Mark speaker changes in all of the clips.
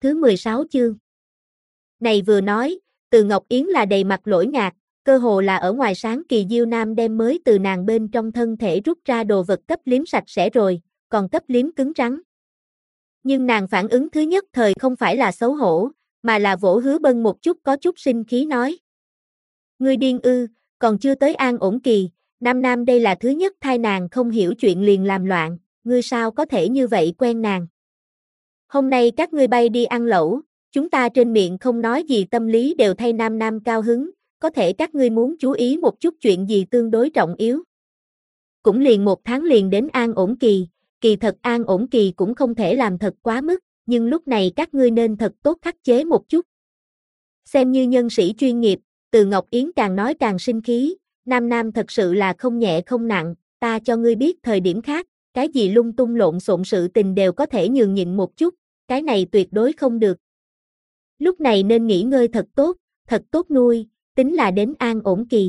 Speaker 1: thứ 16 chương. Này vừa nói, Từ Ngọc Yến là đầy mặt lỗi ngạc, cơ hồ là ở ngoài sáng Kỳ Diêu Nam đem mới từ nàng bên trong thân thể rút ra đồ vật cấp liếm sạch sẽ rồi, còn cấp liếm cứng rắn. Nhưng nàng phản ứng thứ nhất thời không phải là xấu hổ, mà là vỗ Hứa Bân một chút có chút sinh khí nói. Ngươi điên ư, còn chưa tới an ổn kỳ, Nam đây là thứ nhất thai nàng không hiểu chuyện liền làm loạn, ngươi sao có thể như vậy quen nàng. Hôm nay các ngươi bay đi ăn lẩu, chúng ta trên miệng không nói gì tâm lý đều thay Nam cao hứng, có thể các ngươi muốn chú ý một chút chuyện gì tương đối trọng yếu. Cũng liền 1 tháng liền đến an ổn kỳ, kỳ thật an ổn kỳ cũng không thể làm thật quá mức, nhưng lúc này các ngươi nên thật tốt khắc chế một chút. Xem như nhân sĩ chuyên nghiệp, Từ Ngọc Yến càng nói càng sinh khí, Nam thật sự là không nhẹ không nặng, ta cho ngươi biết thời điểm khác, cái gì lung tung lộn xộn sự tình đều có thể nhường nhịn một chút, cái này tuyệt đối không được. Lúc này nên nghỉ ngơi thật tốt nuôi, tính là đến an ổn kỳ.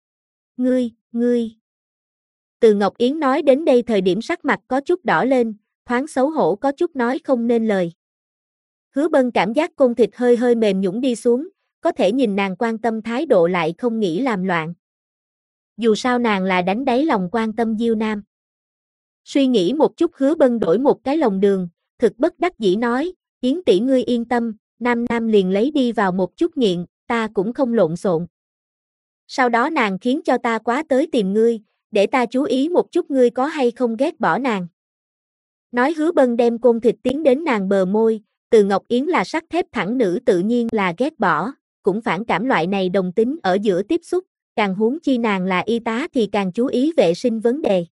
Speaker 1: Ngươi. Từ Ngọc Yến nói đến đây thời điểm sắc mặt có chút đỏ lên, thoáng xấu hổ có chút nói không nên lời. Hứa Bân cảm giác côn thịt hơi mềm nhũn đi xuống, có thể nhìn nàng quan tâm thái độ lại không nghĩ làm loạn. Dù sao nàng là đánh đáy lòng quan tâm Diêu Nam. Suy nghĩ một chút Hứa Bân đổi một cái lòng đường, thực bất đắc dĩ nói, Yến tỷ ngươi yên tâm, Nam liền lấy đi vào một chút nghiện, ta cũng không lộn xộn. Sau đó nàng khiến cho ta quá tới tìm ngươi, để ta chú ý một chút ngươi có hay không ghét bỏ nàng. Nói Hứa Bân đem côn thịt tiến đến nàng bờ môi, Từ Ngọc Yến là sắt thép thẳng nữ tự nhiên là ghét bỏ, cũng phản cảm loại này đồng tính ở giữa tiếp xúc, càng huống chi nàng là y tá thì càng chú ý vệ sinh vấn đề.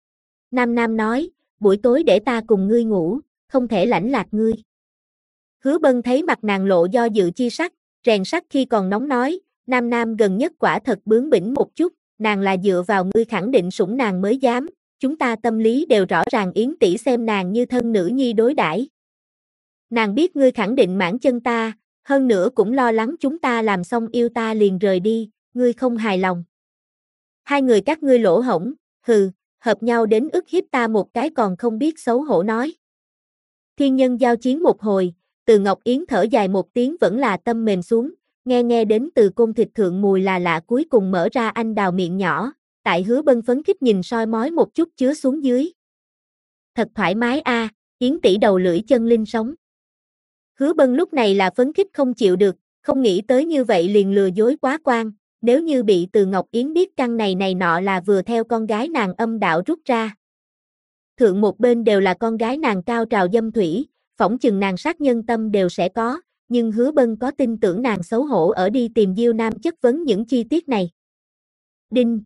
Speaker 1: Nam nói, buổi tối để ta cùng ngươi ngủ, không thể lãnh lạc ngươi. Hứa Bân thấy mặt nàng lộ do dự chi sắc, rèn sắt khi còn nóng nói, Nam gần nhất quả thật bướng bỉnh một chút, nàng là dựa vào ngươi khẳng định sủng nàng mới dám, chúng ta tâm lý đều rõ ràng Yến tỷ xem nàng như thân nữ nhi đối đãi. Nàng biết ngươi khẳng định mãn chân ta, hơn nữa cũng lo lắng chúng ta làm xong yêu ta liền rời đi, ngươi không hài lòng. Hai người các ngươi lỗ hổng, hợp nhau đến ức hiếp ta một cái còn không biết xấu hổ nói. Thiên nhân giao chiến một hồi, Từ Ngọc Yến thở dài một tiếng vẫn là tâm mềm xuống, nghe đến từ côn thịt thượng mùi là lạ cuối cùng mở ra anh đào miệng nhỏ, tại Hứa Bân phấn khích nhìn soi mói một chút chứa xuống dưới. Thật thoải mái a, Yến tỷ đầu lưỡi chân linh sống. Hứa Bân lúc này là phấn khích không chịu được, không nghĩ tới như vậy liền lừa dối quá quan, nếu như bị Từ Ngọc Yến biết căn này nọ là vừa theo con gái nàng âm đạo rút ra. Thượng một bên đều là con gái nàng cao trào dâm thủy, phỏng chừng nàng sát nhân tâm đều sẽ có, nhưng Hứa Bân có tin tưởng nàng xấu hổ ở đi tìm Diêu Nam chất vấn những chi tiết này. Đinh.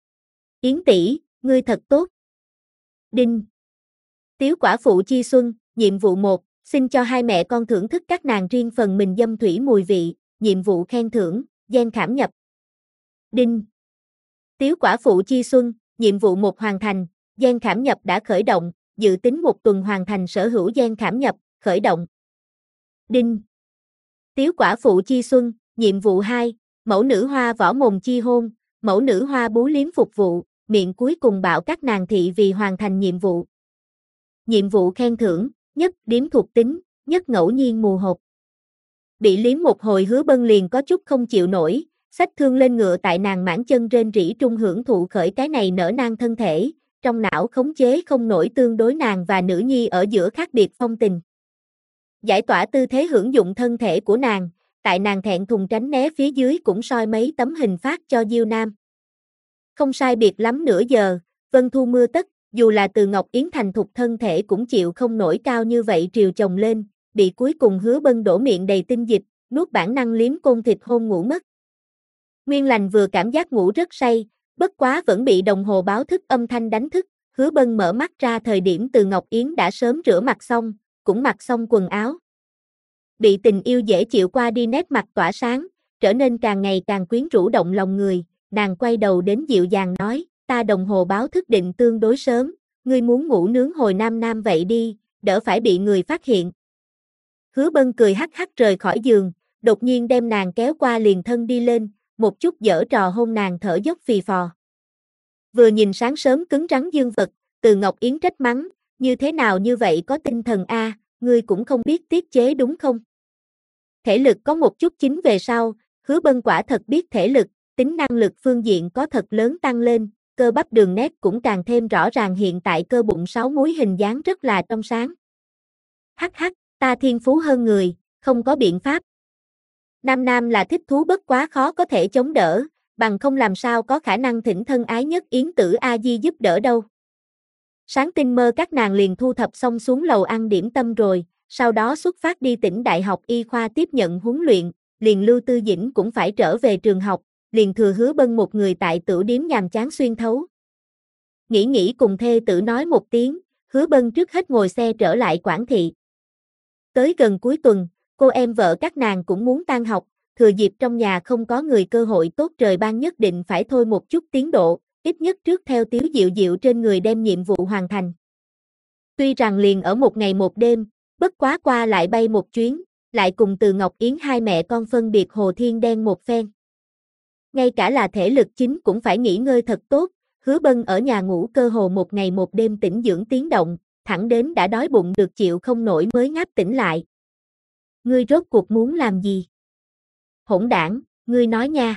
Speaker 1: Yến tỷ, ngươi thật tốt. Đinh. Tiếu quả phụ chi xuân, nhiệm vụ 1, xin cho hai mẹ con thưởng thức các nàng riêng phần mình dâm thủy mùi vị, nhiệm vụ khen thưởng, gen khảm nhập. Đinh. Tiếu quả phụ chi xuân, nhiệm vụ 1 hoàn thành, gen khảm nhập đã khởi động, dự tính 1 tuần hoàn thành sở hữu gen khảm nhập, khởi động. Đinh. Tiếu quả phụ chi xuân, nhiệm vụ 2, mẫu nữ hoa võ mồm chi hôn, mẫu nữ hoa bú liếm phục vụ, miệng cuối cùng bảo các nàng thị vì hoàn thành nhiệm vụ. Nhiệm vụ khen thưởng, nhất điếm thuộc tính, nhất ngẫu nhiên mù hộp. Bị liếm một hồi Hứa Bân liền có chút không chịu nổi, xách thương lên ngựa tại nàng mãn chân rên rỉ trung hưởng thụ khởi cái này nở nang thân thể, trong não khống chế không nổi tương đối nàng và nữ nhi ở giữa khác biệt phong tình. Giải tỏa tư thế hưởng dụng thân thể của nàng, tại nàng thẹn thùng tránh né phía dưới cũng soi mấy tấm hình phát cho Diêu Nam. Không sai biệt lắm nửa giờ, vân thu mưa tất, dù là Từ Ngọc Yến thành thục thân thể cũng chịu không nổi cao như vậy triều chồng lên, bị cuối cùng Hứa Bân đổ miệng đầy tinh dịch, nuốt bản năng liếm côn thịt hôn ngủ mất. Nguyên Lành vừa cảm giác ngủ rất say, bất quá vẫn bị đồng hồ báo thức âm thanh đánh thức, Hứa Bân mở mắt ra thời điểm Từ Ngọc Yến đã sớm rửa mặt xong, cũng mặc xong quần áo. Bị tình yêu dễ chịu qua đi nét mặt tỏa sáng, trở nên càng ngày càng quyến rũ động lòng người, nàng quay đầu đến dịu dàng nói, ta đồng hồ báo thức định tương đối sớm, ngươi muốn ngủ nướng hồi Nam vậy đi, đỡ phải bị người phát hiện. Hứa Bân cười hắc hắc rời khỏi giường, đột nhiên đem nàng kéo qua liền thân đi lên, một chút giở trò hôn nàng thở dốc phì phò. Vừa nhìn sáng sớm cứng rắn dương vật, Từ Ngọc Yến trách mắng, như thế nào như vậy có tinh thần a, ngươi cũng không biết tiết chế đúng không? Thể lực có một chút chính về sau, Hứa Bân quả thật biết thể lực, tính năng lực phương diện có thật lớn tăng lên, cơ bắp đường nét cũng càng thêm rõ ràng hiện tại cơ bụng 6 múi hình dáng rất là trong sáng. Hắc hắc, ta thiên phú hơn người, không có biện pháp. Nam Nam là thích thú bất quá khó có thể chống đỡ, bằng không làm sao có khả năng thỉnh thân ái nhất Yến Tử A Di giúp đỡ đâu. Sáng tinh mơ các nàng liền thu thập xong xuống lầu ăn điểm tâm rồi, sau đó xuất phát đi tỉnh Đại học Y khoa tiếp nhận huấn luyện, liền Lưu Tư Dĩnh cũng phải trở về trường học, liền thừa Hứa Bân một người tại tửu điếm nhàm chán xuyên thấu. Nghĩ cùng thê tử nói một tiếng, Hứa Bân trước hết ngồi xe trở lại Quảng Thị. Tới gần cuối tuần, cô em vợ các nàng cũng muốn tan học, thừa dịp trong nhà không có người cơ hội tốt trời ban nhất định phải thôi một chút tiến độ, ít nhất trước theo Tiếu Diệu Diệu trên người đem nhiệm vụ hoàn thành. Tuy rằng liền ở một ngày một đêm, bất quá qua lại bay một chuyến, lại cùng Từ Ngọc Yến hai mẹ con phân biệt Hồ Thiên Đen một phen. Ngay cả là thể lực chính cũng phải nghỉ ngơi thật tốt, Hứa Bân ở nhà ngủ cơ hồ một ngày một đêm tĩnh dưỡng tiếng động, thẳng đến đã đói bụng được chịu không nổi mới ngáp tỉnh lại. Ngươi rốt cuộc muốn làm gì? Hỗn đảng, ngươi nói nha.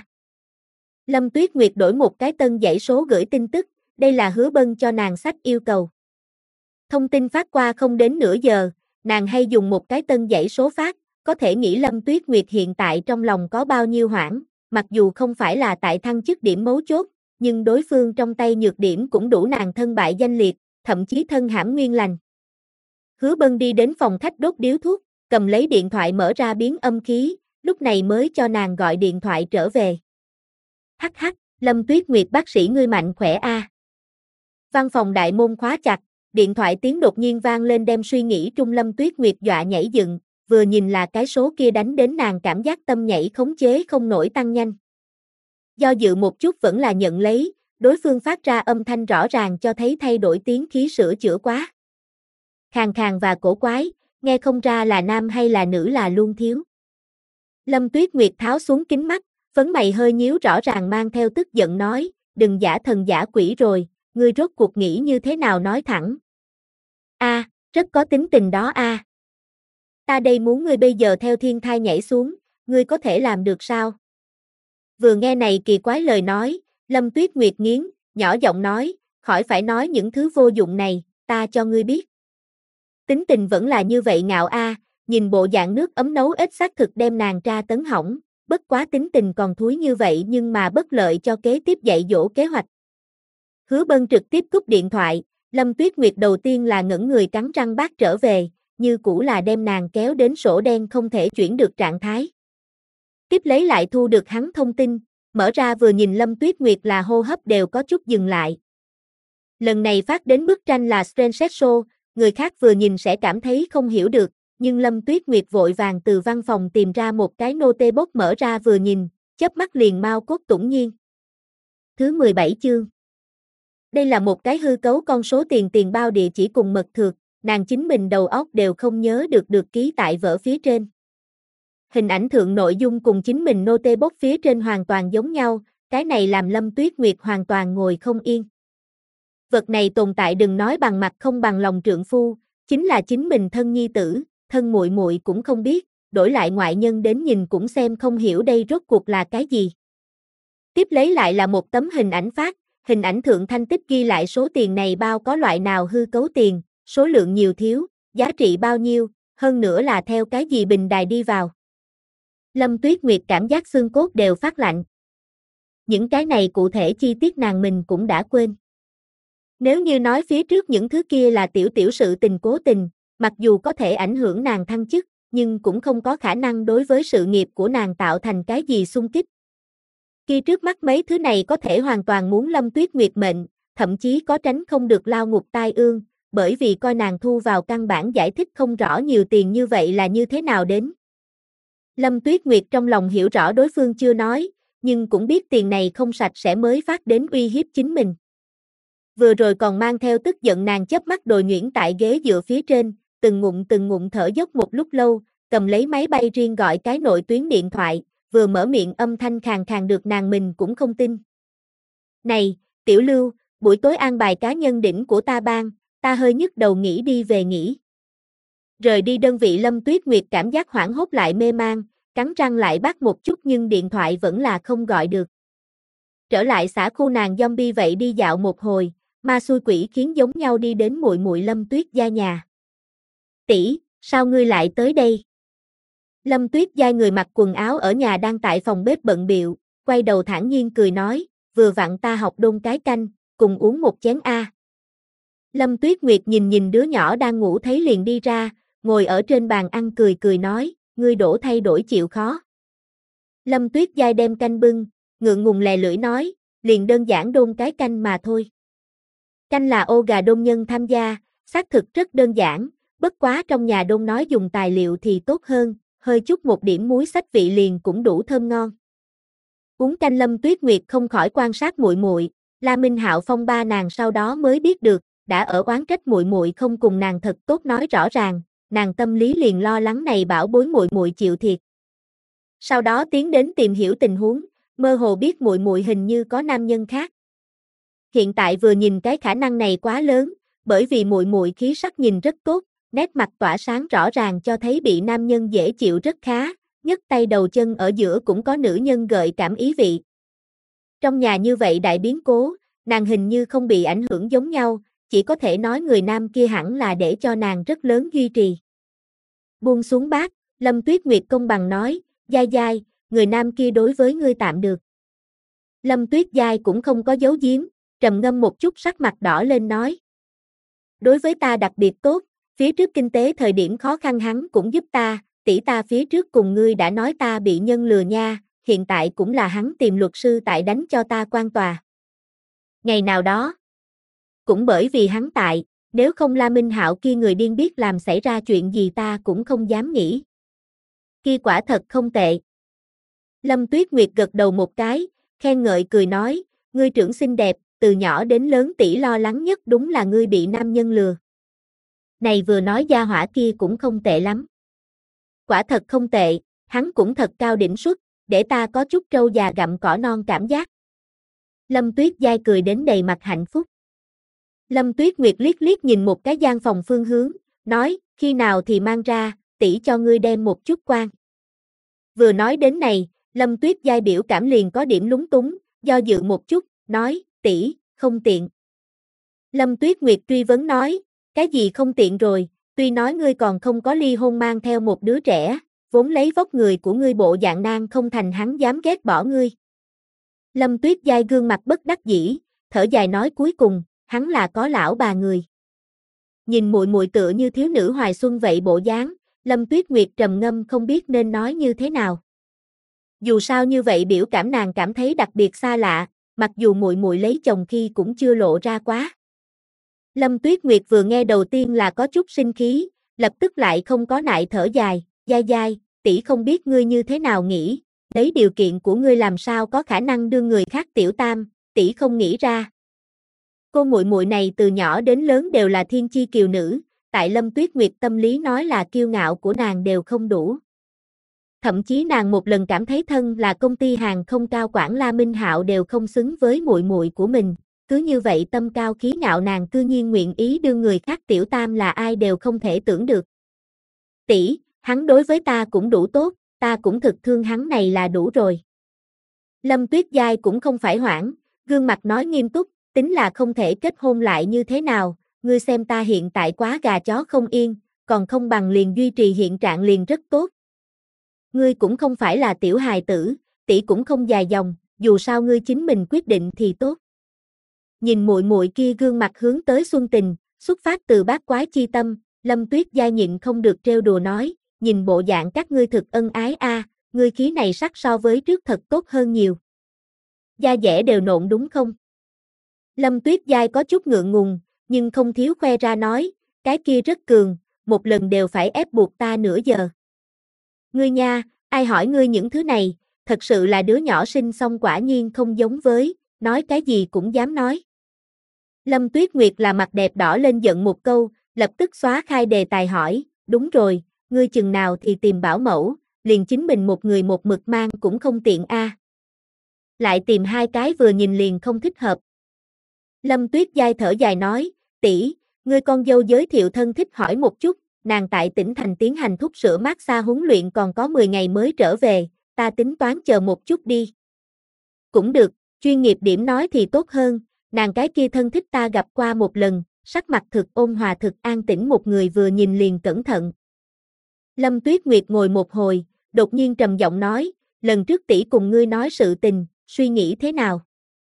Speaker 1: Lâm Tuyết Nguyệt đổi một cái tân dãy số gửi tin tức, đây là Hứa Bân cho nàng sách yêu cầu. Thông tin phát qua không đến nửa giờ, nàng hay dùng một cái tân dãy số phát, có thể nghĩ Lâm Tuyết Nguyệt hiện tại trong lòng có bao nhiêu hoảng, mặc dù không phải là tại thăng chức điểm mấu chốt, nhưng đối phương trong tay nhược điểm cũng đủ nàng thân bại danh liệt, thậm chí thân hãm nguyên lành. Hứa Bân đi đến phòng khách đốt điếu thuốc, cầm lấy điện thoại mở ra biến âm khí, lúc này mới cho nàng gọi điện thoại trở về. Hắc hắc, Lâm Tuyết Nguyệt bác sĩ ngươi mạnh khỏe a. Văn phòng đại môn khóa chặt, điện thoại tiếng đột nhiên vang lên đem suy nghĩ trung Lâm Tuyết Nguyệt dọa nhảy dựng, vừa nhìn là cái số kia đánh đến nàng cảm giác tâm nhảy khống chế không nổi tăng nhanh. Do dự một chút vẫn là nhận lấy, đối phương phát ra âm thanh rõ ràng cho thấy thay đổi tiếng khí sửa chữa quá. Khàn khàn và cổ quái, nghe không ra là nam hay là nữ là luôn thiếu. Lâm Tuyết Nguyệt tháo xuống kính mắt, phấn mày hơi nhíu rõ ràng mang theo tức giận nói, đừng giả thần giả quỷ rồi, ngươi rốt cuộc nghĩ như thế nào nói thẳng. A, rất có tính tình đó a. Ta đây muốn ngươi bây giờ theo thiên thai nhảy xuống, ngươi có thể làm được sao? Vừa nghe này kỳ quái lời nói, Lâm Tuyết Nguyệt nghiến, nhỏ giọng nói, khỏi phải nói những thứ vô dụng này, ta cho ngươi biết. Tính tình vẫn là như vậy ngạo a, nhìn bộ dạng nước ấm nấu ếch xác thực đem nàng tra tấn hỏng, bất quá tính tình còn thúi như vậy nhưng mà bất lợi cho kế tiếp dạy dỗ kế hoạch. Hứa Bân trực tiếp cúp điện thoại, Lâm Tuyết Nguyệt đầu tiên là ngẩn người cắn răng bác trở về, như cũ là đem nàng kéo đến sổ đen không thể chuyển được trạng thái. Tiếp lấy lại thu được hắn thông tin, mở ra vừa nhìn Lâm Tuyết Nguyệt là hô hấp đều có chút dừng lại. Lần này phát đến bức tranh là screenshot show, người khác vừa nhìn sẽ cảm thấy không hiểu được, nhưng Lâm Tuyết Nguyệt vội vàng từ văn phòng tìm ra một cái notebook mở ra vừa nhìn, chớp mắt liền mau cốt tủng nhiên. Thứ 17 chương. Đây là một cái hư cấu con số tiền bao địa chỉ cùng mật thược, nàng chính mình đầu óc đều không nhớ được ký tại vở phía trên. Hình ảnh thượng nội dung cùng chính mình notebook phía trên hoàn toàn giống nhau, cái này làm Lâm Tuyết Nguyệt hoàn toàn ngồi không yên. Vật này tồn tại đừng nói bằng mặt không bằng lòng trượng phu, chính là chính mình thân nhi tử, thân muội muội cũng không biết, đổi lại ngoại nhân đến nhìn cũng xem không hiểu đây rốt cuộc là cái gì. Tiếp lấy lại là một tấm hình ảnh phát, hình ảnh thượng thanh tích ghi lại số tiền này bao có loại nào hư cấu tiền, số lượng nhiều thiếu, giá trị bao nhiêu, hơn nữa là theo cái gì bình đài đi vào. Lâm Tuyết Nguyệt cảm giác xương cốt đều phát lạnh. Những cái này cụ thể chi tiết nàng mình cũng đã quên. Nếu như nói phía trước những thứ kia là tiểu sự tình cố tình, mặc dù có thể ảnh hưởng nàng thăng chức, nhưng cũng không có khả năng đối với sự nghiệp của nàng tạo thành cái gì xung kích. Khi trước mắt mấy thứ này có thể hoàn toàn muốn Lâm Tuyết Nguyệt mệnh, thậm chí có tránh không được lao ngục tai ương, bởi vì coi nàng thu vào căn bản giải thích không rõ nhiều tiền như vậy là như thế nào đến. Lâm Tuyết Nguyệt trong lòng hiểu rõ đối phương chưa nói, nhưng cũng biết tiền này không sạch sẽ mới phát đến uy hiếp chính mình. Vừa rồi còn mang theo tức giận nàng chớp mắt đồi nhuyễn tại ghế dựa phía trên, từng ngụm thở dốc một lúc lâu, cầm lấy máy bay riêng gọi cái nội tuyến điện thoại, vừa mở miệng âm thanh khàn khàn được nàng mình cũng không tin. Này, Tiểu Lưu, buổi tối an bài cá nhân đỉnh của ta ban, ta hơi nhức đầu nghĩ đi về nghỉ. Rời đi đơn vị Lâm Tuyết Nguyệt cảm giác hoảng hốt lại mê man, cắn răng lại bắt một chút nhưng điện thoại vẫn là không gọi được. Trở lại xã khu nàng zombie vậy đi dạo một hồi, ma xui quỷ khiến giống nhau đi đến muội muội Lâm Tuyết gia nhà. "Tỷ, sao ngươi lại tới đây?" Lâm Tuyết Giai người mặc quần áo ở nhà đang tại phòng bếp bận bịu, quay đầu thản nhiên cười nói, "Vừa vặn ta học đôn cái canh, cùng uống một chén a." Lâm Tuyết Nguyệt nhìn đứa nhỏ đang ngủ thấy liền đi ra, ngồi ở trên bàn ăn cười cười nói, "Ngươi đổ thay đổi chịu khó." Lâm Tuyết Giai đem canh bưng, ngượng ngùng lè lưỡi nói, "Liền đơn giản đôn cái canh mà thôi." Canh là ô gà đôn nhân tham gia, xác thực rất đơn giản, bất quá trong nhà đôn nói dùng tài liệu thì tốt hơn, hơi chút một điểm muối xách vị liền cũng đủ thơm ngon. Uống canh Lâm Tuyết Nguyệt không khỏi quan sát muội muội, La Minh Hạo phong ba nàng sau đó mới biết được, đã ở oán trách muội muội không cùng nàng thật tốt nói rõ ràng, nàng tâm lý liền lo lắng này bảo bối muội muội chịu thiệt. Sau đó tiến đến tìm hiểu tình huống, mơ hồ biết muội muội hình như có nam nhân khác. Hiện tại vừa nhìn cái khả năng này quá lớn, bởi vì muội muội khí sắc nhìn rất tốt, nét mặt tỏa sáng rõ ràng cho thấy bị nam nhân dễ chịu rất khá, nhấc tay đầu chân ở giữa cũng có nữ nhân gợi cảm ý vị. Trong nhà như vậy đại biến cố, nàng hình như không bị ảnh hưởng giống nhau, chỉ có thể nói người nam kia hẳn là để cho nàng rất lớn duy trì. Buông xuống bát, Lâm Tuyết Nguyệt công bằng nói, "Giai Giai, người nam kia đối với ngươi tạm được." Lâm Tuyết Giai cũng không có giấu giếm, trầm ngâm một chút sắc mặt đỏ lên nói. "Đối với ta đặc biệt tốt, phía trước kinh tế thời điểm khó khăn hắn cũng giúp ta, tỷ ta phía trước cùng ngươi đã nói ta bị nhân lừa nha, hiện tại cũng là hắn tìm luật sư tại đánh cho ta quan tòa. Ngày nào đó, cũng bởi vì hắn tại, nếu không La Minh Hạo kia người điên biết làm xảy ra chuyện gì ta cũng không dám nghĩ. Kia quả thật không tệ." Lâm Tuyết Nguyệt gật đầu một cái, khen ngợi cười nói, "Ngươi trưởng xinh đẹp, từ nhỏ đến lớn tỷ lo lắng nhất đúng là ngươi bị nam nhân lừa." Này vừa nói gia hỏa kia cũng không tệ lắm. Quả thật không tệ, hắn cũng thật cao đỉnh suất, để ta có chút trâu già gặm cỏ non cảm giác. Lâm Tuyết Giai cười đến đầy mặt hạnh phúc. Lâm Tuyết Nguyệt liếc liếc nhìn một cái gian phòng phương hướng, nói, "Khi nào thì mang ra, tỷ cho ngươi đem một chút quan." Vừa nói đến này, Lâm Tuyết Giai biểu cảm liền có điểm lúng túng, do dự một chút, nói, "Tỷ, không tiện." Lâm Tuyết Nguyệt truy vấn nói, "Cái gì không tiện rồi, tuy nói ngươi còn không có ly hôn mang theo một đứa trẻ, vốn lấy vóc người của ngươi bộ dạng nan không thành hắn dám ghét bỏ ngươi." Lâm Tuyết Giai gương mặt bất đắc dĩ, thở dài nói cuối cùng, hắn là có lão bà người. Nhìn muội muội tựa như thiếu nữ hoài xuân vậy bộ dáng, Lâm Tuyết Nguyệt trầm ngâm không biết nên nói như thế nào. Dù sao như vậy biểu cảm nàng cảm thấy đặc biệt xa lạ, mặc dù muội muội lấy chồng khi cũng chưa lộ ra quá. Lâm Tuyết Nguyệt vừa nghe đầu tiên là có chút sinh khí, lập tức lại không có nại thở dài, "Giai Giai, tỷ không biết ngươi như thế nào nghĩ, lấy điều kiện của ngươi làm sao có khả năng đưa người khác tiểu tam, tỷ không nghĩ ra." Cô muội muội này từ nhỏ đến lớn đều là thiên chi kiều nữ, tại Lâm Tuyết Nguyệt tâm lý nói là kiêu ngạo của nàng đều không đủ. Thậm chí nàng một lần cảm thấy thân là công ty hàng không cao quản La Minh Hạo đều không xứng với muội muội của mình, cứ như vậy tâm cao khí ngạo nàng cư nhiên nguyện ý đưa người khác tiểu tam là ai đều không thể tưởng được. "Tỷ, hắn đối với ta cũng đủ tốt, ta cũng thực thương hắn này là đủ rồi." Lâm Tuyết Giai cũng không phải hoảng, gương mặt nói nghiêm túc, "Tính là không thể kết hôn lại như thế nào, ngươi xem ta hiện tại quá gà chó không yên, còn không bằng liền duy trì hiện trạng liền rất tốt. Ngươi cũng không phải là tiểu hài tử, tỷ cũng không dài dòng, dù sao ngươi chính mình quyết định thì tốt." Nhìn muội muội kia gương mặt hướng tới xuân tình, xuất phát từ bát quái chi tâm, Lâm Tuyết Giai nhịn không được trêu đùa nói, "Nhìn bộ dạng các ngươi thực ân ái a, ngươi khí này sắc so với trước thật tốt hơn nhiều. Da dẻ đều nộn đúng không?" Lâm Tuyết Giai có chút ngượng ngùng, nhưng không thiếu khoe ra nói, "Cái kia rất cường, một lần đều phải ép buộc ta nửa giờ." "Ngươi nha, ai hỏi ngươi những thứ này, thật sự là đứa nhỏ sinh xong quả nhiên không giống với, nói cái gì cũng dám nói." Lâm Tuyết Nguyệt là mặt đẹp đỏ lên giận một câu, lập tức xóa khai đề tài hỏi, "Đúng rồi, ngươi chừng nào thì tìm bảo mẫu, liền chính mình một người một mực mang cũng không tiện a. Lại tìm hai cái vừa nhìn liền không thích hợp." Lâm Tuyết Giai thở dài nói, "Tỷ, ngươi con dâu giới thiệu thân thích hỏi một chút, nàng tại tỉnh thành tiến hành thúc sữa massage huấn luyện còn có 10 ngày mới trở về, ta tính toán chờ một chút đi. Cũng được, chuyên nghiệp điểm nói thì tốt hơn, nàng cái kia thân thích ta gặp qua một lần, sắc mặt thực ôn hòa thực an tĩnh một người vừa nhìn liền cẩn thận. Lâm Tuyết Nguyệt ngồi một hồi, đột nhiên trầm giọng nói, lần trước tỷ cùng ngươi nói sự tình, suy nghĩ thế nào?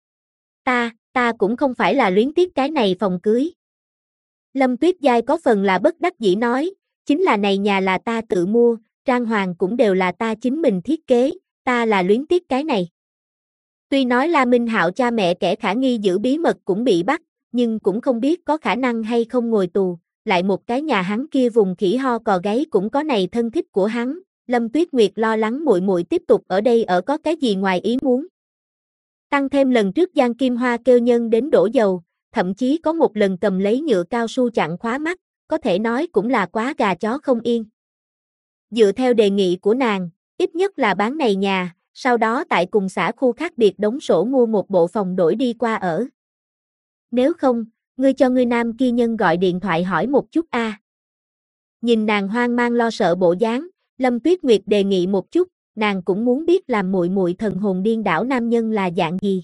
Speaker 1: Ta cũng không phải là luyến tiếc cái này phòng cưới. Lâm Tuyết Giai có phần là bất đắc dĩ nói, chính là này nhà là ta tự mua, trang hoàng cũng đều là ta chính mình thiết kế, ta là luyến tiếc cái này. Tuy nói La Minh Hạo cha mẹ kẻ khả nghi giữ bí mật cũng bị bắt, nhưng cũng không biết có khả năng hay không ngồi tù, lại một cái nhà hắn kia vùng khỉ ho cò gáy cũng có này thân thích của hắn, Lâm Tuyết Nguyệt lo lắng muội muội tiếp tục ở đây ở có cái gì ngoài ý muốn. Tăng thêm lần trước Giang Kim Hoa kêu nhân đến đổ dầu, thậm chí có một lần cầm lấy nhựa cao su chặn khóa mắt, có thể nói cũng là quá gà chó không yên. Dựa theo đề nghị của nàng, ít nhất là bán này nhà, sau đó tại cùng xã khu khác biệt đóng sổ mua một bộ phòng đổi đi qua ở. Nếu không, ngươi cho ngươi nam kia nhân gọi điện thoại hỏi một chút a. Nhìn nàng hoang mang lo sợ bộ dáng, Lâm Tuyết Nguyệt đề nghị một chút, nàng cũng muốn biết làm muội muội thần hồn điên đảo nam nhân là dạng gì.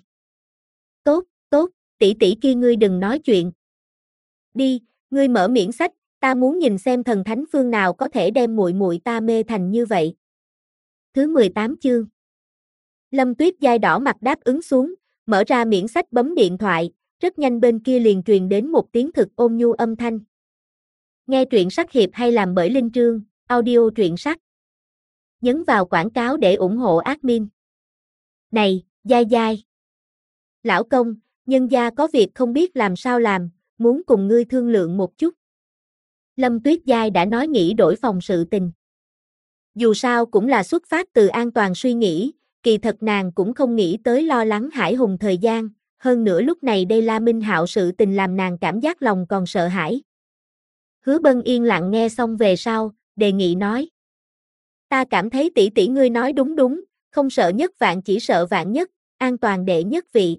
Speaker 1: Tốt, tỷ tỷ kia ngươi đừng nói chuyện. Đi, ngươi mở miệng sách, ta muốn nhìn xem thần thánh phương nào có thể đem muội muội ta mê thành như vậy. Thứ 18 chương. Lâm Tuyết Giai đỏ mặt đáp ứng xuống, mở ra miễn sách bấm điện thoại, rất nhanh bên kia liền truyền đến một tiếng thực ôn nhu âm thanh. Nghe truyện sách hiệp hay làm bởi Linh Trương, audio truyện sách. Nhấn vào quảng cáo để ủng hộ admin. Này, Giai Giai. Lão công, nhân gia có việc không biết làm sao làm, muốn cùng ngươi thương lượng một chút. Lâm Tuyết Giai đã nói nghĩ đổi phòng sự tình. Dù sao cũng là xuất phát từ an toàn suy nghĩ, kỳ thật nàng cũng không nghĩ tới lo lắng Hải Hùng thời gian, hơn nữa lúc này đây La Minh Hạo sự tình làm nàng cảm giác lòng còn sợ hãi. Hứa Bân yên lặng nghe xong về sau, đề nghị nói. Ta cảm thấy tỷ tỷ ngươi nói đúng, không sợ nhất vạn chỉ sợ vạn nhất, an toàn đệ nhất vị.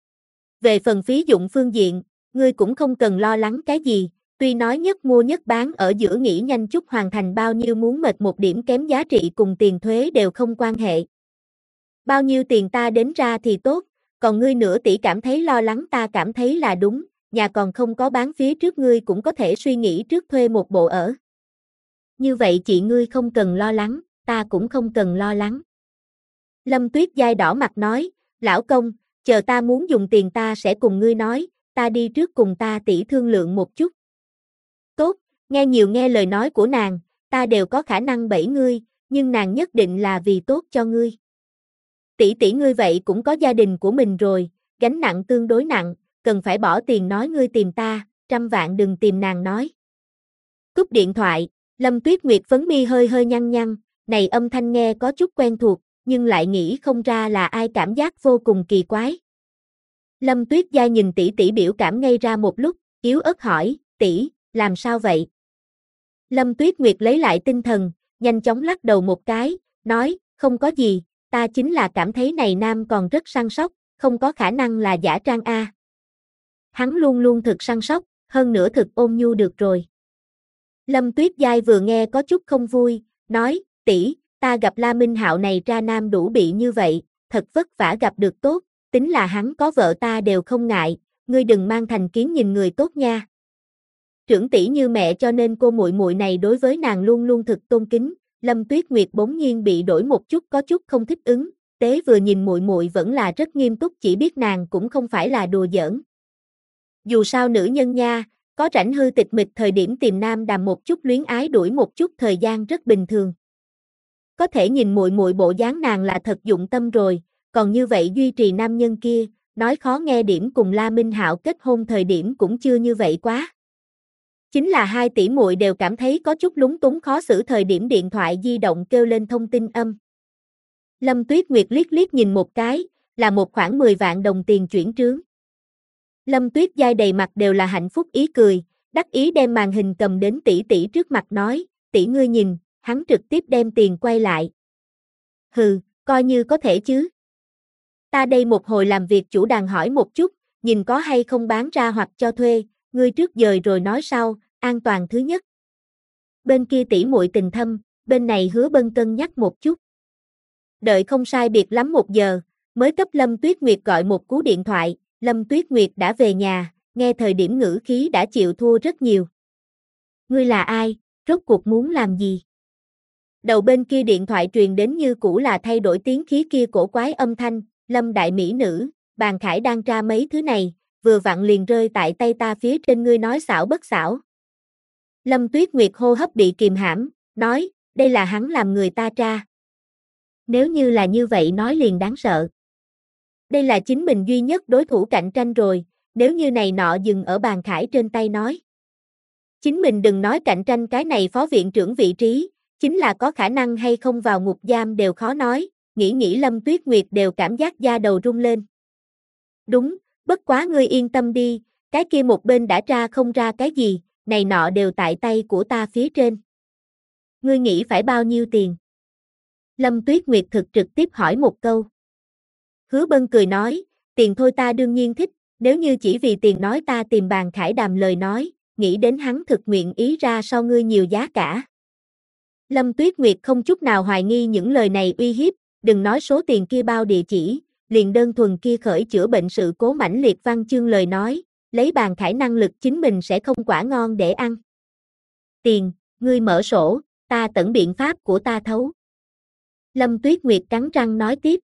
Speaker 1: Về phần phí dụng phương diện, ngươi cũng không cần lo lắng cái gì, tuy nói nhất mua nhất bán ở giữa nghĩ nhanh chút hoàn thành bao nhiêu muốn mệt một điểm kém giá trị cùng tiền thuế đều không quan hệ. Bao nhiêu tiền ta đến ra thì tốt, còn ngươi nửa tỷ cảm thấy lo lắng ta cảm thấy là đúng, nhà còn không có bán phía trước ngươi cũng có thể suy nghĩ trước thuê một bộ ở. Như vậy chị ngươi không cần lo lắng, ta cũng không cần lo lắng. Lâm Tuyết Giai đỏ mặt nói, lão công, chờ ta muốn dùng tiền ta sẽ cùng ngươi nói, ta đi trước cùng ta tỷ thương lượng một chút. Tốt, nghe lời nói của nàng, ta đều có khả năng bẫy ngươi, nhưng nàng nhất định là vì tốt cho ngươi. Tỷ ngươi vậy cũng có gia đình của mình rồi, gánh nặng tương đối nặng, cần phải bỏ tiền nói ngươi tìm ta, 100 vạn đừng tìm nàng nói. Cúp điện thoại, Lâm Tuyết Nguyệt phấn mi hơi nhăn, này âm thanh nghe có chút quen thuộc, nhưng lại nghĩ không ra là ai cảm giác vô cùng kỳ quái. Lâm Tuyết Giai nhìn tỷ biểu cảm ngây ra một lúc, yếu ớt hỏi, tỷ, làm sao vậy? Lâm Tuyết Nguyệt lấy lại tinh thần, nhanh chóng lắc đầu một cái, nói, không có gì, ta chính là cảm thấy này nam còn rất săn sóc, không có khả năng là giả trang a. Hắn luôn luôn thực săn sóc, hơn nữa thực ôn nhu được rồi. Lâm Tuyết Giai vừa nghe có chút không vui, nói, tỷ, ta gặp La Minh Hạo này ra nam đủ bị như vậy, thật vất vả gặp được tốt, tính là hắn có vợ ta đều không ngại, ngươi đừng mang thành kiến nhìn người tốt nha. Trưởng tỷ như mẹ cho nên cô muội muội này đối với nàng luôn luôn thực tôn kính, Lâm Tuyết Nguyệt bỗng nhiên bị đổi một chút có chút không thích ứng, tế vừa nhìn muội muội vẫn là rất nghiêm túc chỉ biết nàng cũng không phải là đùa giỡn. Dù sao nữ nhân nha, có rảnh hư tịch mịch thời điểm tìm nam đàm một chút luyến ái đuổi một chút thời gian rất bình thường. Có thể nhìn muội muội bộ dáng nàng là thật dụng tâm rồi, còn như vậy duy trì nam nhân kia, nói khó nghe điểm cùng La Minh Hạo kết hôn thời điểm cũng chưa như vậy quá. Chính là hai tỷ muội đều cảm thấy có chút lúng túng khó xử thời điểm điện thoại di động kêu lên thông tin âm. Lâm Tuyết Nguyệt liếc nhìn một cái, là một khoản 10 vạn đồng tiền chuyển trướng. Lâm Tuyết Giai đầy mặt đều là hạnh phúc ý cười, đắc ý đem màn hình cầm đến tỷ trước mặt nói, tỷ ngươi nhìn, hắn trực tiếp đem tiền quay lại. Hừ, coi như có thể chứ. Ta đây một hồi làm việc chủ đàn hỏi một chút, nhìn có hay không bán ra hoặc cho thuê, ngươi trước dời rồi nói sau, an toàn thứ nhất. bên kia tỷ muội tình thâm, bên này Hứa Bân cân nhắc một chút. Đợi không sai biệt lắm 1 giờ, mới cấp Lâm Tuyết Nguyệt gọi một cú điện thoại, Lâm Tuyết Nguyệt đã về nhà, nghe thời điểm ngữ khí đã chịu thua rất nhiều. Ngươi là ai, rốt cuộc muốn làm gì? Đầu bên kia điện thoại truyền đến như cũ là thay đổi tiếng khí kia cổ quái âm thanh, Lâm đại mỹ nữ, Bàn Khải đang tra mấy thứ này, vừa vặn liền rơi tại tay ta phía trên, ngươi nói xảo bất xảo. Lâm Tuyết Nguyệt hô hấp bị kìm hãm, nói, đây là hắn làm người ta tra. Nếu như là như vậy nói liền đáng sợ. Đây là chính mình duy nhất đối thủ cạnh tranh rồi, nếu như này nọ dừng ở Bàn Khải trên tay nói. Chính mình đừng nói cạnh tranh cái này phó viện trưởng vị trí, chính là có khả năng hay không vào ngục giam đều khó nói, nghĩ Lâm Tuyết Nguyệt đều cảm giác da đầu rung lên. Đúng, bất quá ngươi yên tâm đi, cái kia một bên đã tra không ra cái gì, này nọ đều tại tay của ta phía trên. Ngươi nghĩ phải bao nhiêu tiền? Lâm Tuyết Nguyệt thực trực tiếp hỏi một câu. Hứa Bân cười nói, tiền thôi ta đương nhiên thích, nếu như chỉ vì tiền nói ta tìm Bàn Khải đàm lời nói, nghĩ đến hắn thực nguyện ý ra so ngươi nhiều giá cả. Lâm Tuyết Nguyệt không chút nào hoài nghi những lời này uy hiếp, đừng nói số tiền kia bao địa chỉ, liền đơn thuần kia khởi chữa bệnh sự cố mãnh liệt văn chương lời nói, lấy Bàn Khải năng lực chính mình sẽ không quả ngon để ăn. Tiền, ngươi mở sổ, ta tận biện pháp của ta thấu. Lâm Tuyết Nguyệt cắn răng nói tiếp.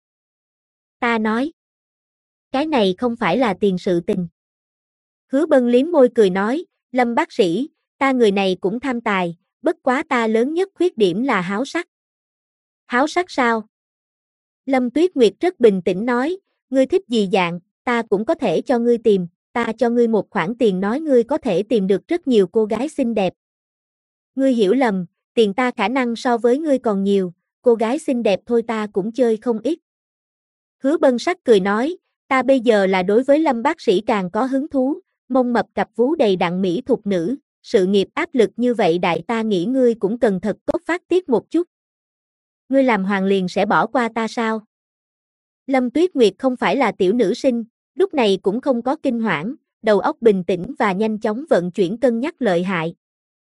Speaker 1: Ta nói, cái này không phải là tiền sự tình. Hứa Bân liếm môi cười nói, Lâm bác sĩ, ta người này cũng tham tài, bất quá ta lớn nhất khuyết điểm là háo sắc. Háo sắc sao? Lâm Tuyết Nguyệt rất bình tĩnh nói, ngươi thích gì dạng, ta cũng có thể cho ngươi tìm, ta cho ngươi một khoản tiền nói ngươi có thể tìm được rất nhiều cô gái xinh đẹp. Ngươi hiểu lầm, tiền ta khả năng so với ngươi còn nhiều, cô gái xinh đẹp thôi ta cũng chơi không ít. Hứa Bân sắc cười nói, ta bây giờ là đối với Lâm bác sĩ càng có hứng thú, mông mập cặp vú đầy đặn mỹ thục nữ, sự nghiệp áp lực như vậy đại ta nghĩ ngươi cũng cần thật tốt phát tiết một chút. Ngươi làm hoàng liền sẽ bỏ qua ta sao? Lâm Tuyết Nguyệt không phải là tiểu nữ sinh, lúc này cũng không có kinh hoảng, đầu óc bình tĩnh và nhanh chóng vận chuyển cân nhắc lợi hại.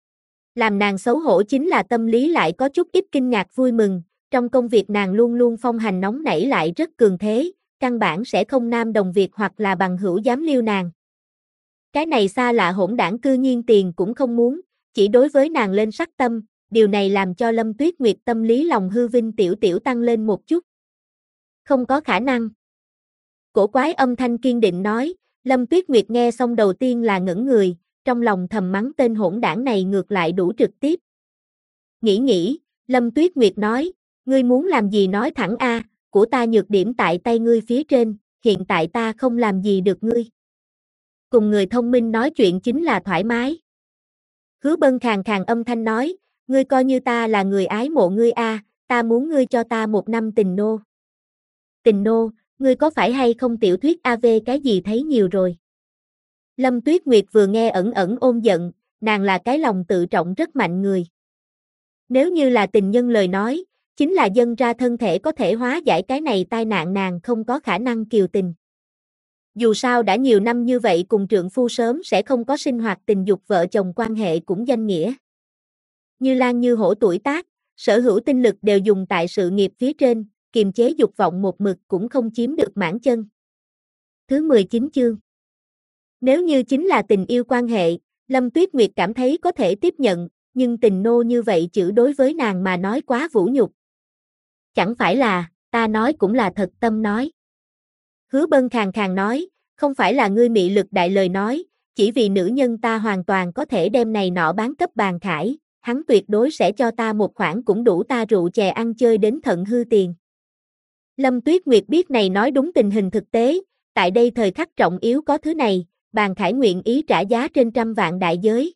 Speaker 1: Làm nàng xấu hổ chính là tâm lý lại có chút ít kinh ngạc vui mừng, trong công việc nàng luôn luôn phong hành nóng nảy lại rất cường thế, căn bản sẽ không nam đồng việc hoặc là bằng hữu dám liêu nàng. Cái này xa lạ hỗn đảng cư nhiên tiền cũng không muốn, chỉ đối với nàng lên sắc tâm, điều này làm cho Lâm Tuyết Nguyệt tâm lý lòng hư vinh tiểu tăng lên một chút. Không có khả năng. Cổ quái âm thanh kiên định nói, Lâm Tuyết Nguyệt nghe xong đầu tiên là ngẩn người, trong lòng thầm mắng tên hỗn đảng này ngược lại đủ trực tiếp. Nghĩ, Lâm Tuyết Nguyệt nói, ngươi muốn làm gì nói thẳng a, của ta nhược điểm tại tay ngươi phía trên, hiện tại ta không làm gì được ngươi. Cùng người thông minh nói chuyện chính là thoải mái. Hứa Bân khàn khàn âm thanh nói, ngươi coi như ta là người ái mộ ngươi a, ta muốn ngươi cho ta 1 năm tình nô. Tình nô, ngươi có phải hay không tiểu thuyết AV cái gì thấy nhiều rồi. Lâm Tuyết Nguyệt vừa nghe ẩn ôm giận, nàng là cái lòng tự trọng rất mạnh người. Nếu như là tình nhân lời nói, chính là dâng ra thân thể có thể hóa giải cái này tai nạn nàng không có khả năng kiều tình. Dù sao đã nhiều năm như vậy cùng trượng phu sớm sẽ không có sinh hoạt tình dục vợ chồng quan hệ cũng danh nghĩa. Như Lan như hổ tuổi tác, sở hữu tinh lực đều dùng tại sự nghiệp phía trên, kiềm chế dục vọng một mực cũng không chiếm được mãn chân. Thứ 19 chương. Nếu như chính là tình yêu quan hệ, Lâm Tuyết Nguyệt cảm thấy có thể tiếp nhận, nhưng tình nô như vậy chữ đối với nàng mà nói quá vũ nhục. Chẳng phải là, ta nói cũng là thật tâm nói. Hứa Bân khàn khàn nói, không phải là ngươi mị lực đại lời nói, chỉ vì nữ nhân ta hoàn toàn có thể đem này nọ bán cấp Bàn Khải, hắn tuyệt đối sẽ cho ta một khoản cũng đủ ta rượu chè ăn chơi đến thận hư tiền. Lâm Tuyết Nguyệt biết này nói đúng tình hình thực tế, tại đây thời khắc trọng yếu có thứ này, Bàn Khải nguyện ý trả giá trên 100 vạn đại giới.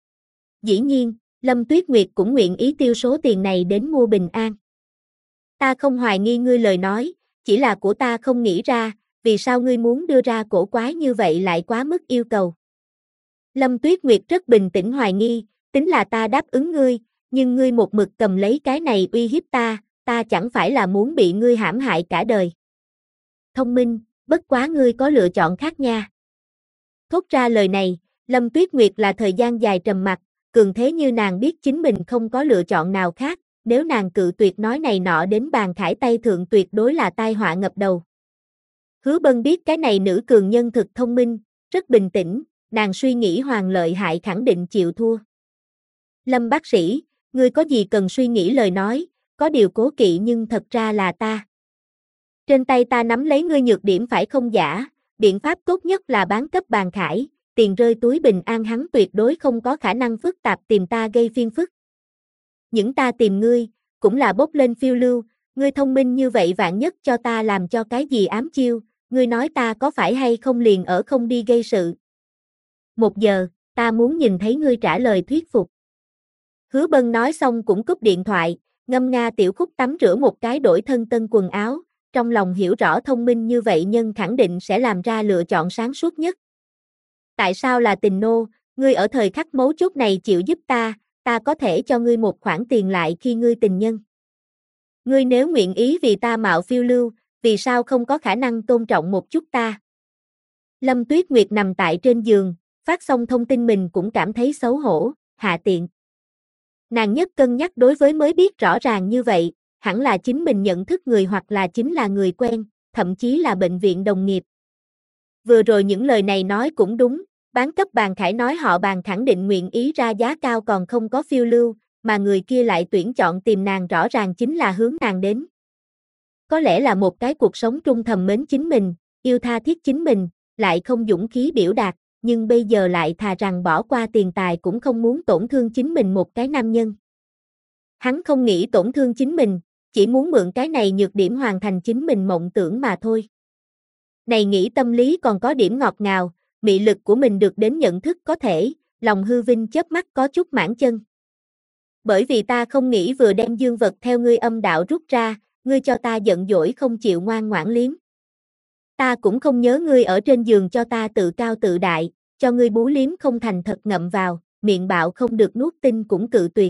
Speaker 1: Dĩ nhiên, Lâm Tuyết Nguyệt cũng nguyện ý tiêu số tiền này đến mua bình an. Ta không hoài nghi ngươi lời nói, chỉ là của ta không nghĩ ra, vì sao ngươi muốn đưa ra cổ quái như vậy lại quá mức yêu cầu. Lâm Tuyết Nguyệt rất bình tĩnh hoài nghi, tính là ta đáp ứng ngươi, nhưng ngươi một mực cầm lấy cái này uy hiếp ta chẳng phải là muốn bị ngươi hãm hại cả đời. Thông minh, bất quá ngươi có lựa chọn khác nha. Thốt ra lời này, Lâm Tuyết Nguyệt là thời gian dài trầm mặc, cường thế như nàng biết chính mình không có lựa chọn nào khác, nếu nàng cự tuyệt nói này nọ đến bàn khải tay thượng tuyệt đối là tai họa ngập đầu. Hứa Bân biết cái này nữ cường nhân thực thông minh, rất bình tĩnh, nàng suy nghĩ Hoàng lợi hại khẳng định chịu thua. Lâm bác sĩ, ngươi có gì cần suy nghĩ lời nói, có điều cố kỵ nhưng thật ra là ta. Trên tay ta nắm lấy ngươi nhược điểm phải không giả, biện pháp tốt nhất là bán cấp bàn khải, tiền rơi túi bình an hắn tuyệt đối không có khả năng phức tạp tìm ta gây phiền phức. Những ta tìm ngươi, cũng là bốc lên phiêu lưu, ngươi thông minh như vậy vạn nhất cho ta làm cho cái gì ám chiêu, ngươi nói ta có phải hay không liền ở không đi gây sự. 1 giờ, ta muốn nhìn thấy ngươi trả lời thuyết phục. Hứa Bân nói xong cũng cúp điện thoại, ngâm nga tiểu khúc tắm rửa một cái đổi thân tân quần áo, trong lòng hiểu rõ thông minh như vậy nhân khẳng định sẽ làm ra lựa chọn sáng suốt nhất. Tại sao là tình nô, ngươi ở thời khắc mấu chốt này chịu giúp ta có thể cho ngươi một khoản tiền lại khi ngươi tình nhân. Ngươi nếu nguyện ý vì ta mạo phiêu lưu, vì sao không có khả năng tôn trọng một chút ta? Lâm Tuyết Nguyệt nằm tại trên giường, phát xong thông tin mình cũng cảm thấy xấu hổ, hạ tiện. Nàng nhất cân nhắc đối với mới biết rõ ràng như vậy, hẳn là chính mình nhận thức người hoặc là chính là người quen, thậm chí là bệnh viện đồng nghiệp. Vừa rồi những lời này nói cũng đúng, bán cấp bàn khải nói họ bàn khẳng định nguyện ý ra giá cao còn không có phiêu lưu, mà người kia lại tuyển chọn tìm nàng rõ ràng chính là hướng nàng đến. Có lẽ là một cái cuộc sống trung thầm mến chính mình, yêu tha thiết chính mình, lại không dũng khí biểu đạt, nhưng bây giờ lại thà rằng bỏ qua tiền tài cũng không muốn tổn thương chính mình một cái nam nhân. Hắn không nghĩ tổn thương chính mình, chỉ muốn mượn cái này nhược điểm hoàn thành chính mình mộng tưởng mà thôi. Này nghĩ tâm lý còn có điểm ngọt ngào, mị lực của mình được đến nhận thức có thể, lòng hư vinh chớp mắt có chút mãn chân. Bởi vì ta không nghĩ vừa đem dương vật theo ngươi âm đạo rút ra, ngươi cho ta giận dỗi không chịu ngoan ngoãn liếm. Ta cũng không nhớ ngươi ở trên giường cho ta tự cao tự đại, cho ngươi bú liếm không thành thật ngậm vào, miệng bạo không được nuốt tinh cũng cự tuyệt.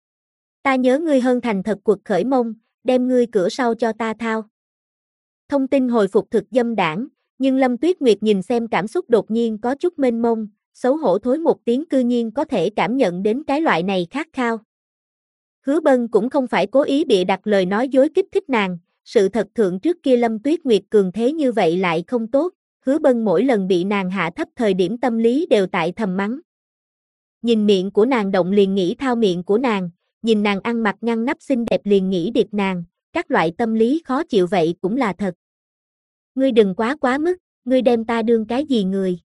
Speaker 1: Ta nhớ ngươi hơn thành thật quật khởi mông, đem ngươi cửa sau cho ta thao. Thông tin hồi phục thực dâm đảng, nhưng Lâm Tuyết Nguyệt nhìn xem cảm xúc đột nhiên có chút mênh mông, xấu hổ thối một tiếng cư nhiên có thể cảm nhận đến cái loại này khát khao. Hứa Bân cũng không phải cố ý bịa đặt lời nói dối kích thích nàng, sự thật thượng trước kia Lâm Tuyết Nguyệt cường thế như vậy lại không tốt, Hứa Bân mỗi lần bị nàng hạ thấp thời điểm tâm lý đều tại thầm mắng. Nhìn miệng của nàng động liền nghĩ thao miệng của nàng, nhìn nàng ăn mặc ngăn nắp xinh đẹp liền nghĩ điệp nàng, các loại tâm lý khó chịu vậy cũng là thật. Ngươi đừng quá mức, ngươi đem ta đương cái gì người?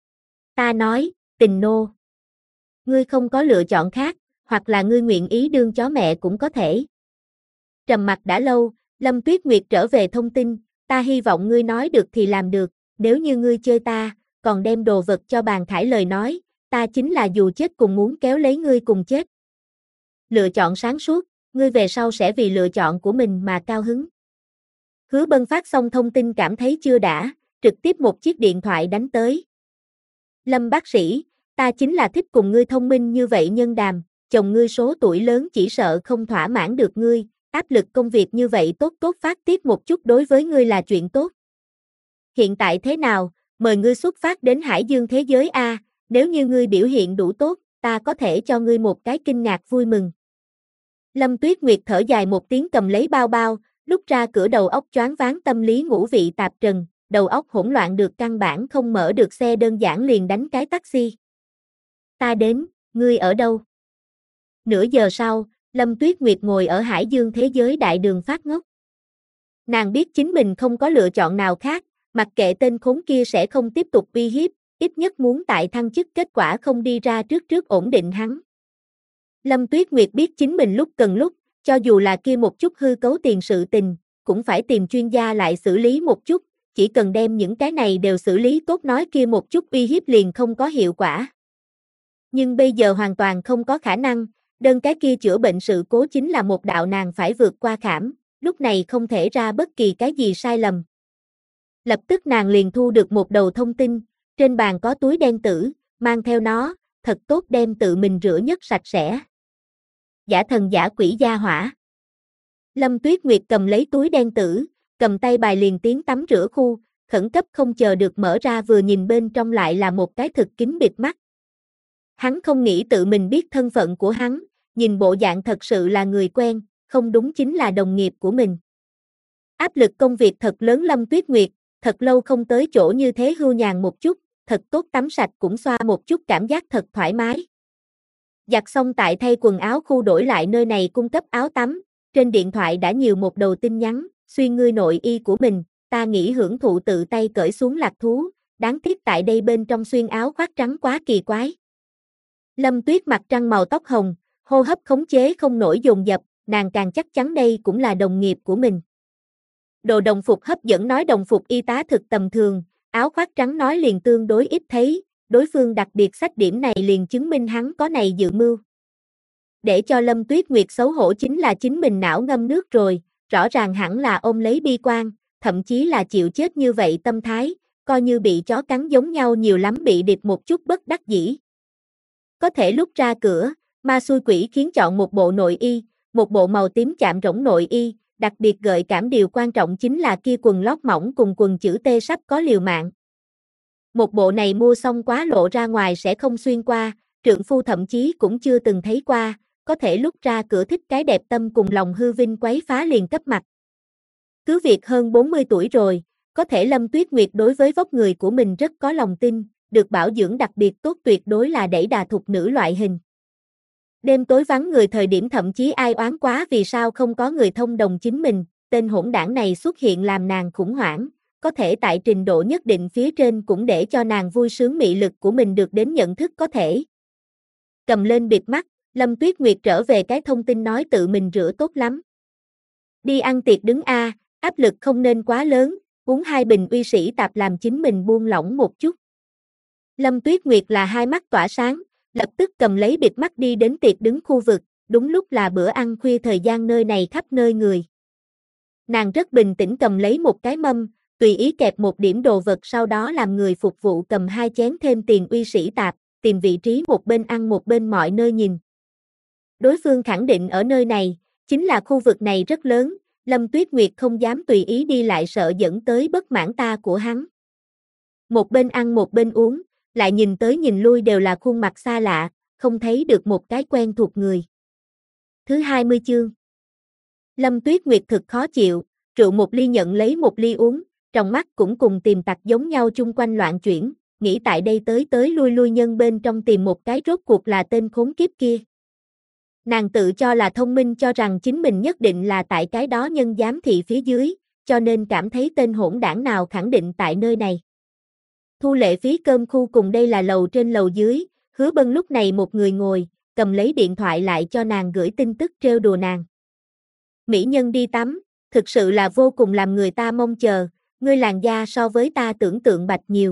Speaker 1: Ta nói, tình nô. Ngươi không có lựa chọn khác, hoặc là ngươi nguyện ý đương chó mẹ cũng có thể. Trầm mặc đã lâu, Lâm Tuyết Nguyệt trở về thông tin, ta hy vọng ngươi nói được thì làm được, nếu như ngươi chơi ta, còn đem đồ vật cho bàn khải lời nói, ta chính là dù chết cùng muốn kéo lấy ngươi cùng chết. Lựa chọn sáng suốt, ngươi về sau sẽ vì lựa chọn của mình mà cao hứng. Hứa Bân phát xong thông tin cảm thấy chưa đã, trực tiếp một chiếc điện thoại đánh tới. Lâm bác sĩ, ta chính là thích cùng ngươi thông minh như vậy nhân đàm, chồng ngươi số tuổi lớn chỉ sợ không thỏa mãn được ngươi, áp lực công việc như vậy tốt phát tiết một chút đối với ngươi là chuyện tốt. Hiện tại thế nào, mời ngươi xuất phát đến Hải Dương thế giới A, nếu như ngươi biểu hiện đủ tốt, ta có thể cho ngươi một cái kinh ngạc vui mừng. Lâm Tuyết Nguyệt thở dài một tiếng cầm lấy bao bao, lúc ra cửa đầu óc choáng váng tâm lý ngũ vị tạp trần, đầu óc hỗn loạn được căn bản không mở được xe đơn giản liền đánh cái taxi. Ta đến, ngươi ở đâu? Nửa giờ sau, Lâm Tuyết Nguyệt ngồi ở Hải Dương thế giới đại đường phát ngốc. Nàng biết chính mình không có lựa chọn nào khác, mặc kệ tên khốn kia sẽ không tiếp tục uy hiếp, ít nhất muốn tại thăng chức kết quả không đi ra trước ổn định hắn. Lâm Tuyết Nguyệt biết chính mình lúc cần lúc, cho dù là kia một chút hư cấu tiền sự tình, cũng phải tìm chuyên gia lại xử lý một chút, chỉ cần đem những cái này đều xử lý tốt nói kia một chút uy hiếp liền không có hiệu quả. Nhưng bây giờ hoàn toàn không có khả năng, đơn cái kia chữa bệnh sự cố chính là một đạo nàng phải vượt qua khảm, lúc này không thể ra bất kỳ cái gì sai lầm. Lập tức nàng liền thu được một đầu thông tin, trên bàn có túi đen tử, mang theo nó, thật tốt đem tự mình rửa nhất sạch sẽ. Giả thần giả quỷ gia hỏa. Lâm Tuyết Nguyệt cầm lấy túi đen tử, cầm tay bài liền tiến tắm rửa khu, khẩn cấp không chờ được mở ra vừa nhìn bên trong lại là một cái thực kín bịt mắt. Hắn không nghĩ tự mình biết thân phận của hắn, nhìn bộ dạng thật sự là người quen, không đúng chính là đồng nghiệp của mình. Áp lực công việc thật lớn Lâm Tuyết Nguyệt, thật lâu không tới chỗ như thế hưu nhàn một chút, thật tốt tắm sạch cũng xoa một chút cảm giác thật thoải mái. Giặt xong tại thay quần áo khu đổi lại nơi này cung cấp áo tắm, trên điện thoại đã nhiều một đầu tin nhắn, xuyên ngươi nội y của mình, ta nghĩ hưởng thụ tự tay cởi xuống lạc thú, đáng tiếc tại đây bên trong xuyên áo khoác trắng quá kỳ quái. Lâm Tuyết mặt trăng màu tóc hồng, hô hấp khống chế không nổi dồn dập, nàng càng chắc chắn đây cũng là đồng nghiệp của mình. Đồ đồng phục hấp dẫn nói đồng phục y tá thực tầm thường, áo khoác trắng nói liền tương đối ít thấy, đối phương đặc biệt sách điểm này liền chứng minh hắn có này dự mưu. Để cho Lâm Tuyết Nguyệt xấu hổ chính là chính mình não ngâm nước rồi, rõ ràng hẳn là ôm lấy bi quan, thậm chí là chịu chết như vậy tâm thái, coi như bị chó cắn giống nhau nhiều lắm bị điệp một chút bất đắc dĩ. Có thể lúc ra cửa, ma xui quỷ khiến chọn một bộ nội y, một bộ màu tím chạm rỗng nội y, đặc biệt gợi cảm điều quan trọng chính là kia quần lót mỏng cùng quần chữ T sắp có liều mạng. Một bộ này mua xong quá lộ ra ngoài sẽ không xuyên qua, trượng phu thậm chí cũng chưa từng thấy qua, có thể lúc ra cửa thích cái đẹp tâm cùng lòng hư vinh quấy phá liền cấp mặt. Cứ việc hơn 40 tuổi rồi, có thể Lâm Tuyết Nguyệt đối với vóc người của mình rất có lòng tin, được bảo dưỡng đặc biệt tốt tuyệt đối là đẩy đà thục nữ loại hình. Đêm tối vắng người thời điểm thậm chí ai oán quá vì sao không có người thông đồng chính mình, tên hỗn đảng này xuất hiện làm nàng khủng hoảng, có thể tại trình độ nhất định phía trên cũng để cho nàng vui sướng mị lực của mình được đến nhận thức có thể. Cầm lên bịt mắt, Lâm Tuyết Nguyệt trở về cái thông tin nói tự mình rửa tốt lắm. Đi ăn tiệc đứng A, áp lực không nên quá lớn, uống 2 bình uy sĩ tạp làm chính mình buông lỏng một chút. Lâm Tuyết Nguyệt là hai mắt tỏa sáng, lập tức cầm lấy bịt mắt đi đến tiệc đứng khu vực, đúng lúc là bữa ăn khuya thời gian nơi này khắp nơi người. Nàng rất bình tĩnh cầm lấy một cái mâm, tùy ý kẹp một điểm đồ vật sau đó làm người phục vụ cầm 2 chén thêm tiền uy sĩ tạp, tìm vị trí một bên ăn một bên mọi nơi nhìn. Đối phương khẳng định ở nơi này, chính là khu vực này rất lớn, Lâm Tuyết Nguyệt không dám tùy ý đi lại sợ dẫn tới bất mãn ta của hắn. Một bên ăn một bên uống, lại nhìn tới nhìn lui đều là khuôn mặt xa lạ, không thấy được một cái quen thuộc người. Thứ 20 chương. Lâm Tuyết Nguyệt thực khó chịu, rượu một ly nhận lấy một ly uống, trong mắt cũng cùng tìm tặc giống nhau chung quanh loạn chuyển, nghĩ tại đây tới lui lui nhân bên trong tìm một cái rốt cuộc là tên khốn kiếp kia. Nàng tự cho là thông minh cho rằng chính mình nhất định là tại cái đó nhân giám thị phía dưới, cho nên cảm thấy tên hỗn đảng nào khẳng định tại nơi này. Thu lệ phí cơm khu cùng đây là lầu trên lầu dưới, Hứa Bân lúc này một người ngồi, cầm lấy điện thoại lại cho nàng gửi tin tức trêu đùa nàng. Mỹ nhân đi tắm, thực sự là vô cùng làm người ta mong chờ, ngươi làn da so với ta tưởng tượng bạch nhiều.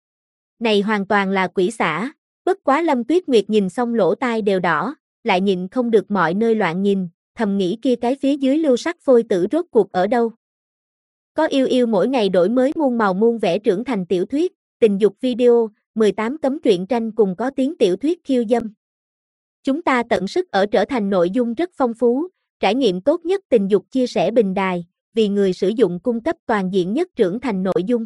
Speaker 1: Này hoàn toàn là quỷ xả, bất quá Lâm Tuyết Nguyệt nhìn xong lỗ tai đều đỏ, lại nhịn không được mọi nơi loạn nhìn, thầm nghĩ kia cái phía dưới lưu sắc phôi tử rốt cuộc ở đâu. Có yêu yêu mỗi ngày đổi mới muôn màu muôn vẻ trưởng thành tiểu thuyết, tình dục video, 18 cấm truyện tranh cùng có tiếng tiểu thuyết khiêu dâm. Chúng ta tận sức ở trở thành nội dung rất phong phú, trải nghiệm tốt nhất tình dục chia sẻ bình đài, vì người sử dụng cung cấp toàn diện nhất trưởng thành nội dung.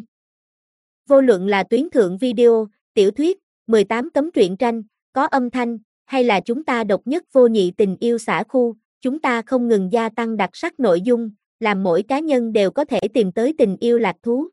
Speaker 1: Vô luận là tuyến thượng video, tiểu thuyết, 18 cấm truyện tranh, có âm thanh, hay là chúng ta độc nhất vô nhị tình yêu xã khu, chúng ta không ngừng gia tăng đặc sắc nội dung, làm mỗi cá nhân đều có thể tìm tới tình yêu lạc thú.